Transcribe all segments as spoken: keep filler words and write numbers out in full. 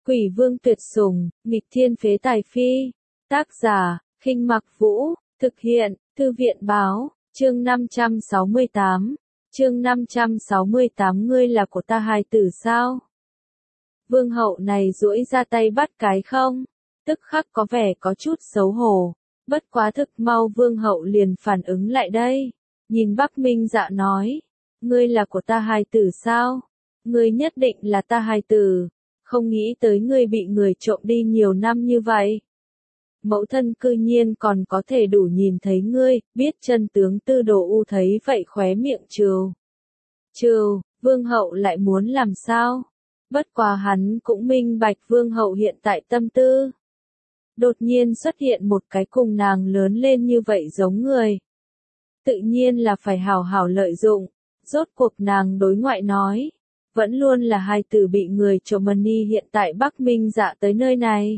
Quỷ vương tuyệt sủng, nghịch thiên phế tài phi. Tác giả, Khinh Mặc Vũ, thực hiện, Thư viện báo, chương năm trăm sáu mươi tám. Chương năm trăm sáu mươi tám ngươi là của ta hài tử sao? Vương hậu này duỗi ra tay bắt cái không? Tức khắc có vẻ có chút xấu hổ. Bất quá thực mau vương hậu liền phản ứng lại đây. Nhìn Bắc Minh Dạ nói. Ngươi là của ta hài tử sao? Ngươi nhất định là ta hài tử. Không nghĩ tới ngươi bị người trộm đi nhiều năm như vậy. Mẫu thân cư nhiên còn có thể đủ nhìn thấy ngươi, biết chân tướng Tư Đồ U thấy vậy khóe miệng trừ. Trừ, vương hậu lại muốn làm sao? Bất quá hắn cũng minh bạch vương hậu hiện tại tâm tư. Đột nhiên xuất hiện một cái cùng nàng lớn lên như vậy giống người. Tự nhiên là phải hảo hảo lợi dụng, rốt cuộc nàng đối ngoại nói. Vẫn luôn là hài tử bị người trộm money hiện tại Bắc Minh Dạ tới nơi này.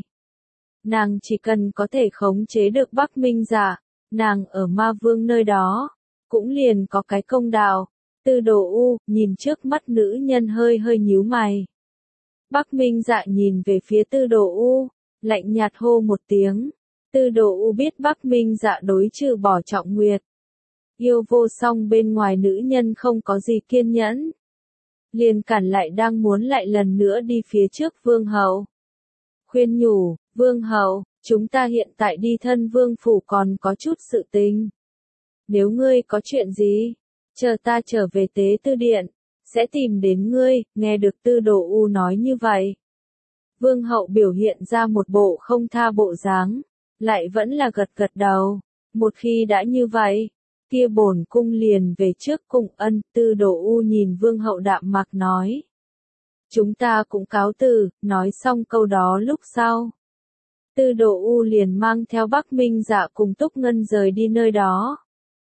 Nàng chỉ cần có thể khống chế được Bắc Minh Dạ, nàng ở ma vương nơi đó, cũng liền có cái công đạo. Tư Đồ U, nhìn trước mắt nữ nhân hơi hơi nhíu mày. Bắc Minh Dạ nhìn về phía Tư Đồ U, lạnh nhạt hô một tiếng. Tư Đồ U biết Bắc Minh Dạ đối trừ bỏ Trọng Nguyệt. Yêu vô song bên ngoài nữ nhân không có gì kiên nhẫn. Liền cản lại đang muốn lại lần nữa đi phía trước vương hậu. Khuyên nhủ, vương hậu, chúng ta hiện tại đi thân vương phủ còn có chút sự tình. Nếu ngươi có chuyện gì, chờ ta trở về tế tư điện, sẽ tìm đến ngươi, nghe được Tư Đồ U nói như vậy. Vương hậu biểu hiện ra một bộ không tha bộ dáng, lại vẫn là gật gật đầu, một khi đã như vậy. Kia bổn cung liền về trước cung ân. Tư Đồ U nhìn vương hậu đạm mạc nói. Chúng ta cũng cáo từ, nói xong câu đó lúc sau. Tư Đồ U liền mang theo Bắc Minh Dạ cùng Túc Ngân rời đi nơi đó.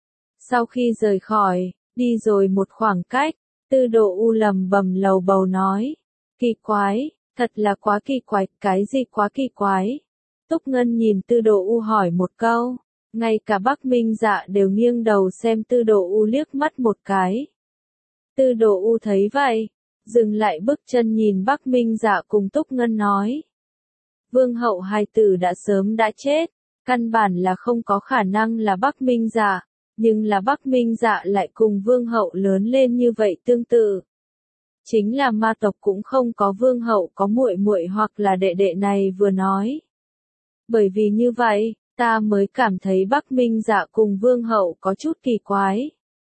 Sau khi rời khỏi, đi rồi một khoảng cách, Tư Đồ U lầm bầm lầu bầu nói. Kỳ quái, thật là quá kỳ quái, cái gì quá kỳ quái? Túc Ngân nhìn Tư Đồ U hỏi một câu. Ngay cả Bắc Minh Dạ đều nghiêng đầu xem Tư Đồ U liếc mắt một cái. Tư Đồ U thấy vậy, dừng lại bước chân nhìn Bắc Minh Dạ cùng Túc Ngân nói. Vương hậu hài tử đã sớm đã chết, căn bản là không có khả năng là Bắc Minh Dạ, nhưng là Bắc Minh Dạ lại cùng vương hậu lớn lên như vậy tương tự. Chính là ma tộc cũng không có vương hậu có muội muội hoặc là đệ đệ này vừa nói. Bởi vì như vậy, ta mới cảm thấy Bắc Minh Dạ cùng vương hậu có chút kỳ quái.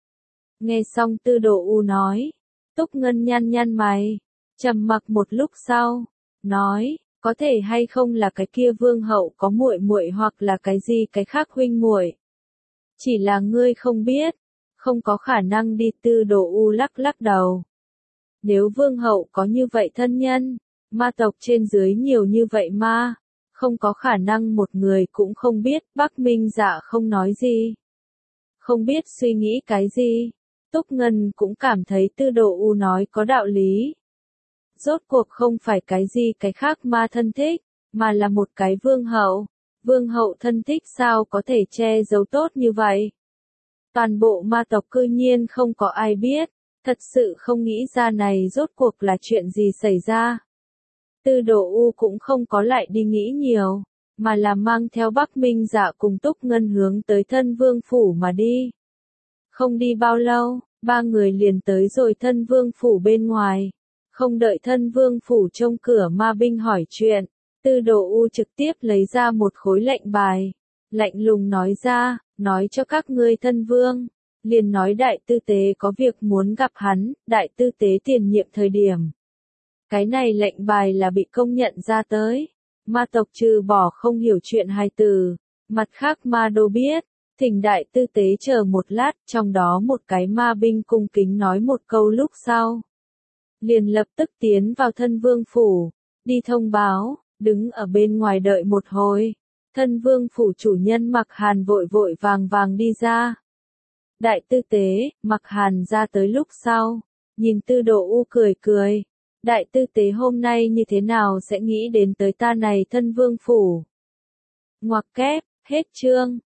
Nghe xong Tư Đồ U nói, Túc Ngân nhăn nhăn mày, trầm mặc một lúc sau, nói, có thể hay không là cái kia vương hậu có muội muội hoặc là cái gì cái khác huynh muội. Chỉ là ngươi không biết, không có khả năng đi. Tư Đồ U lắc lắc đầu. Nếu vương hậu có như vậy thân nhân, ma tộc trên dưới nhiều như vậy ma. Không có khả năng một người cũng không biết. Bắc Minh Dạ không nói gì. Không biết suy nghĩ cái gì. Túc Ngân cũng cảm thấy Tư Đồ U nói có đạo lý. Rốt cuộc không phải cái gì cái khác ma thân thích, mà là một cái vương hậu. Vương hậu thân thích sao có thể che giấu tốt như vậy? Toàn bộ ma tộc cư nhiên không có ai biết. Thật sự không nghĩ ra này rốt cuộc là chuyện gì xảy ra. Tư Đồ U cũng không có lại đi nghĩ nhiều, mà là mang theo Bắc Minh Dạ cùng Túc Ngân hướng tới thân vương phủ mà đi. Không đi bao lâu, ba người liền tới rồi thân vương phủ bên ngoài. Không đợi thân vương phủ trông cửa ma binh hỏi chuyện, Tư Đồ U trực tiếp lấy ra một khối lệnh bài. Lạnh lùng nói ra, nói cho các ngươi thân vương. Liền nói đại tư tế có việc muốn gặp hắn, đại tư tế tiền nhiệm thời điểm. Cái này lệnh bài là bị công nhận ra tới. Ma tộc trừ bỏ không hiểu chuyện hài tử, mặt khác ma đô biết. Thỉnh đại tư tế chờ một lát, trong đó một cái ma binh cung kính nói một câu lúc sau. Liền lập tức tiến vào thân vương phủ, đi thông báo, đứng ở bên ngoài đợi một hồi. Thân vương phủ chủ nhân Mặc Hàn vội vội vàng vàng đi ra. Đại tư tế, Mặc Hàn ra tới lúc sau, nhìn Tư Đồ U cười cười. Đại tư tế hôm nay như thế nào sẽ nghĩ đến tới ta này thân vương phủ? Ngoặc kép, hết chương.